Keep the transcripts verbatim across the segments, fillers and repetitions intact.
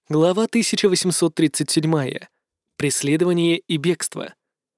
Глава тысяча восемьсот тридцать семь. Преследование и бегство.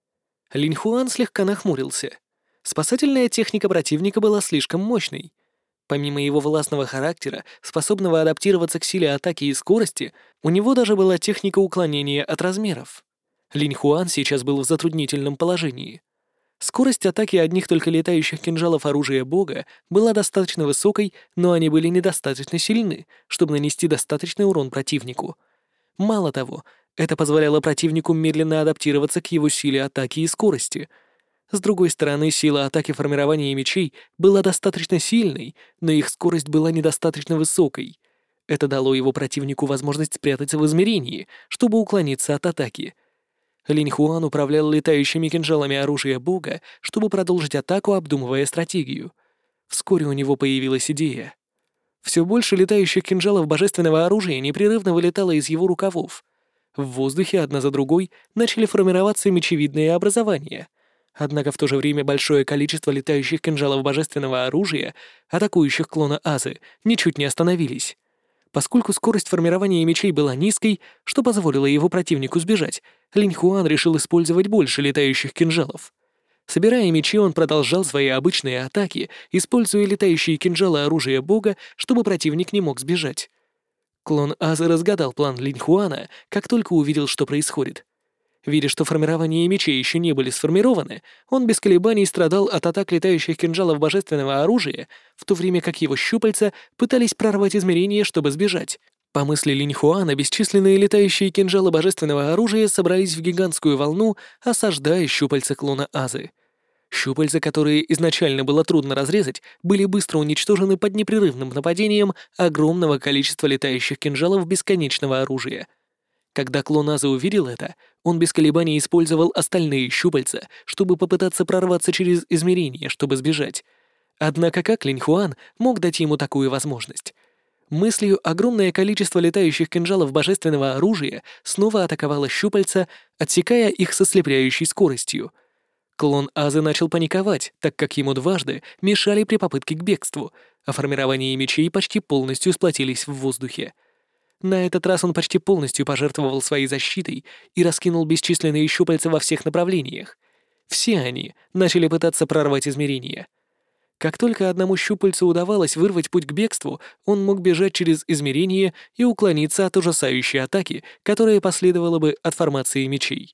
Линь Хуан слегка нахмурился. Спасательная техника противника была слишком мощной. Помимо его властного характера, способного адаптироваться к силе атаки и скорости, у него даже была техника уклонения от размеров. Линь Хуан сейчас был в затруднительном положении. Скорость атаки одних только летающих кинжалов оружия бога была достаточно высокой, но они были недостаточно сильны, чтобы нанести достаточный урон противнику. Мало того, это позволяло противнику медленно адаптироваться к его силе атаки и скорости. С другой стороны, сила атаки формирования мечей была достаточно сильной, но их скорость была недостаточно высокой. Это дало его противнику возможность спрятаться в измерении, чтобы уклониться от атаки. Линь Хуан управлял летающими кинжалами оружия бога, чтобы продолжить атаку, обдумывая стратегию. Вскоре у него появилась идея. Все больше летающих кинжалов божественного оружия непрерывно вылетало из его рукавов. В воздухе одна за другой начали формироваться мечевидные образования. Однако в то же время большое количество летающих кинжалов божественного оружия, атакующих клона Азы, ничуть не остановились. Поскольку скорость формирования мечей была низкой, что позволило его противнику сбежать, Линь Хуан решил использовать больше летающих кинжалов. Собирая мечи, он продолжал свои обычные атаки, используя летающие кинжалы оружия бога, чтобы противник не мог сбежать. Клон Азы разгадал план Линь Хуана, как только увидел, что происходит. Видя, что формирование мечей еще не были сформированы, он без колебаний страдал от атак летающих кинжалов божественного оружия, в то время как его щупальца пытались прорвать измерения, чтобы сбежать. По мысли Линь Хуана, бесчисленные летающие кинжалы божественного оружия собрались в гигантскую волну, осаждая щупальца клона Азы. Щупальца, которые изначально было трудно разрезать, были быстро уничтожены под непрерывным нападением огромного количества летающих кинжалов бесконечного оружия. Когда клон Азы увидел это, он без колебаний использовал остальные щупальца, чтобы попытаться прорваться через измерение, чтобы сбежать. Однако как Линь Хуан мог дать ему такую возможность? Мыслью огромное количество летающих кинжалов божественного оружия снова атаковало щупальца, отсекая их со слепляющей скоростью. Клон Азы начал паниковать, так как ему дважды мешали при попытке к бегству, а формирование мечей почти полностью сплотились в воздухе. На этот раз он почти полностью пожертвовал своей защитой и раскинул бесчисленные щупальца во всех направлениях. Все они начали пытаться прорвать измерения. Как только одному щупальцу удавалось вырвать путь к бегству, он мог бежать через измерение и уклониться от ужасающей атаки, которая последовала бы от формации мечей.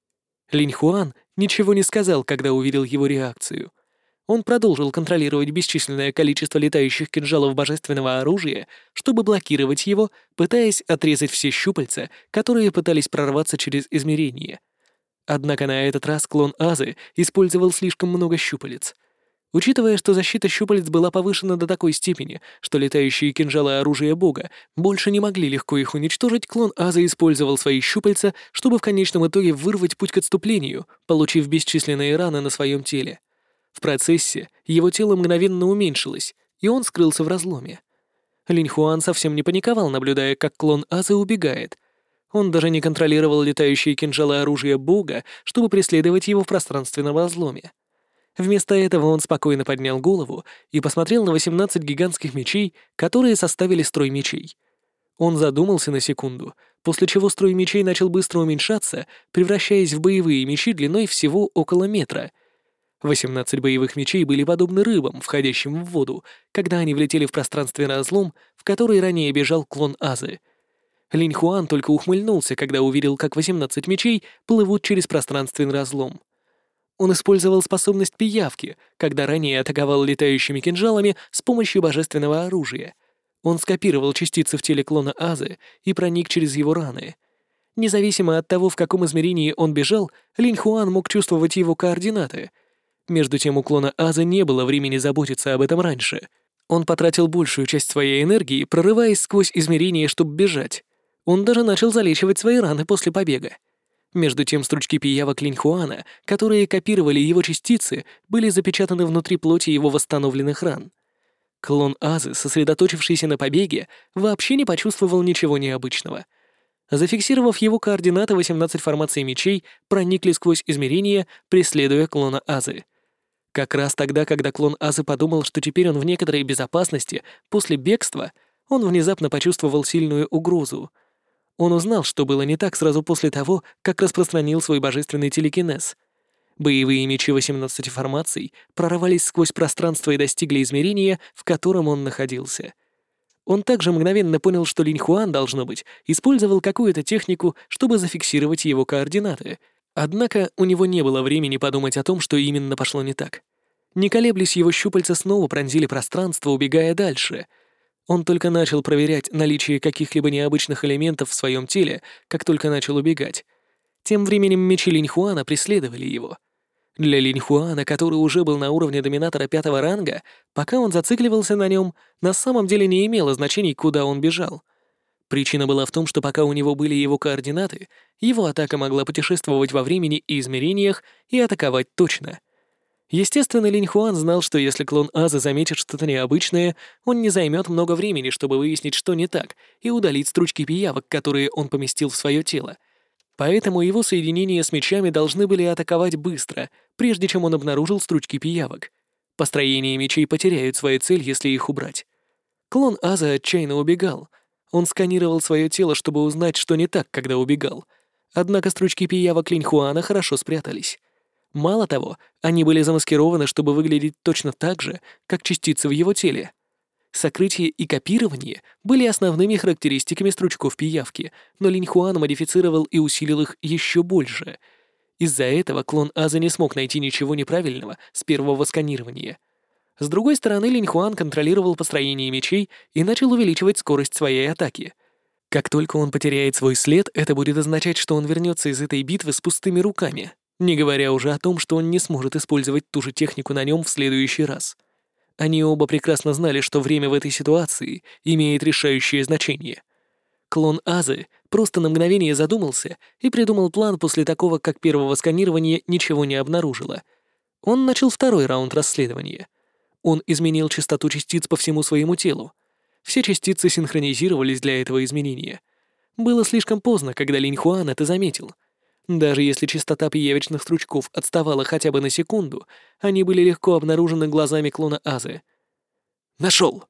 Линь Хуан ничего не сказал, когда увидел его реакцию. Он продолжил контролировать бесчисленное количество летающих кинжалов божественного оружия, чтобы блокировать его, пытаясь отрезать все щупальца, которые пытались прорваться через измерение. Однако на этот раз клон Азы использовал слишком много щупалец. Учитывая, что защита щупалец была повышена до такой степени, что летающие кинжалы оружия бога больше не могли легко их уничтожить, клон Азы использовал свои щупальца, чтобы в конечном итоге вырвать путь к отступлению, получив бесчисленные раны на своем теле. В процессе его тело мгновенно уменьшилось, и он скрылся в разломе. Линь Хуан совсем не паниковал, наблюдая, как клон Азы убегает. Он даже не контролировал летающие кинжалы оружия бога, чтобы преследовать его в пространственном разломе. Вместо этого он спокойно поднял голову и посмотрел на восемнадцать гигантских мечей, которые составили строй мечей. Он задумался на секунду, после чего строй мечей начал быстро уменьшаться, превращаясь в боевые мечи длиной всего около метра. восемнадцать боевых мечей были подобны рыбам, входящим в воду, когда они влетели в пространственный разлом, в который ранее бежал клон Азы. Линь Хуан только ухмыльнулся, когда увидел, как восемнадцать мечей плывут через пространственный разлом. Он использовал способность пиявки, когда ранее атаковал летающими кинжалами с помощью божественного оружия. Он скопировал частицы в теле клона Азы и проник через его раны. Независимо от того, в каком измерении он бежал, Линь Хуан мог чувствовать его координаты. Между тем у клона Азы не было времени заботиться об этом раньше. Он потратил большую часть своей энергии, прорываясь сквозь измерения, чтобы бежать. Он даже начал залечивать свои раны после побега. Между тем стручки пиявок Линь Хуана, которые копировали его частицы, были запечатаны внутри плоти его восстановленных ран. Клон Азы, сосредоточившийся на побеге, вообще не почувствовал ничего необычного. Зафиксировав его координаты, восемнадцать формаций мечей проникли сквозь измерения, преследуя клона Азы. Как раз тогда, когда клон Азы подумал, что теперь он в некоторой безопасности после бегства, он внезапно почувствовал сильную угрозу. Он узнал, что было не так сразу после того, как распространил свой божественный телекинез. Боевые мечи восемнадцати формаций прорвались сквозь пространство и достигли измерения, в котором он находился. Он также мгновенно понял, что Линь Хуан, должно быть, использовал какую-то технику, чтобы зафиксировать его координаты. Однако у него не было времени подумать о том, что именно пошло не так. Не колеблясь, его щупальца снова пронзили пространство, убегая дальше. Он только начал проверять наличие каких-либо необычных элементов в своем теле, как только начал убегать. Тем временем мечи Линь Хуана преследовали его. Для Линь Хуана, который уже был на уровне доминатора пятого ранга, пока он зацикливался на нем, на самом деле не имело значений, куда он бежал. Причина была в том, что пока у него были его координаты, его атака могла путешествовать во времени и измерениях и атаковать точно. Естественно, Линь Хуан знал, что если клон Азы заметит что-то необычное, он не займет много времени, чтобы выяснить, что не так, и удалить стручки пиявок, которые он поместил в свое тело. Поэтому его соединения с мечами должны были атаковать быстро, прежде чем он обнаружил стручки пиявок. Построение мечей потеряют свою цель, если их убрать. Клон Аза отчаянно убегал. Он сканировал свое тело, чтобы узнать, что не так, когда убегал. Однако стручки пиявок Линь Хуана хорошо спрятались. Мало того, они были замаскированы, чтобы выглядеть точно так же, как частицы в его теле. Сокрытие и копирование были основными характеристиками стручков пиявки, но Линь Хуан модифицировал и усилил их еще больше. Из-за этого клон Аза не смог найти ничего неправильного с первого сканирования. С другой стороны, Линь Хуан контролировал построение мечей и начал увеличивать скорость своей атаки. Как только он потеряет свой след, это будет означать, что он вернется из этой битвы с пустыми руками, не говоря уже о том, что он не сможет использовать ту же технику на нем в следующий раз. Они оба прекрасно знали, что время в этой ситуации имеет решающее значение. Клон Азы просто на мгновение задумался и придумал план после такого, как первого сканирования ничего не обнаружило. Он начал второй раунд расследования. Он изменил частоту частиц по всему своему телу. Все частицы синхронизировались для этого изменения. Было слишком поздно, когда Линь Хуан это заметил. Даже если частота пиявочных стручков отставала хотя бы на секунду, они были легко обнаружены глазами клона Азы. «Нашел!»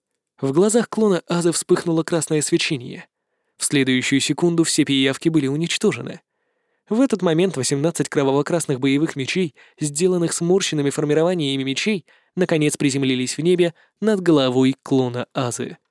В глазах клона Азы вспыхнуло красное свечение. В следующую секунду все пиявки были уничтожены. В этот момент восемнадцать кроваво-красных боевых мечей, сделанных сморщенными формированиями мечей, наконец приземлились в небе над головой клона Азы.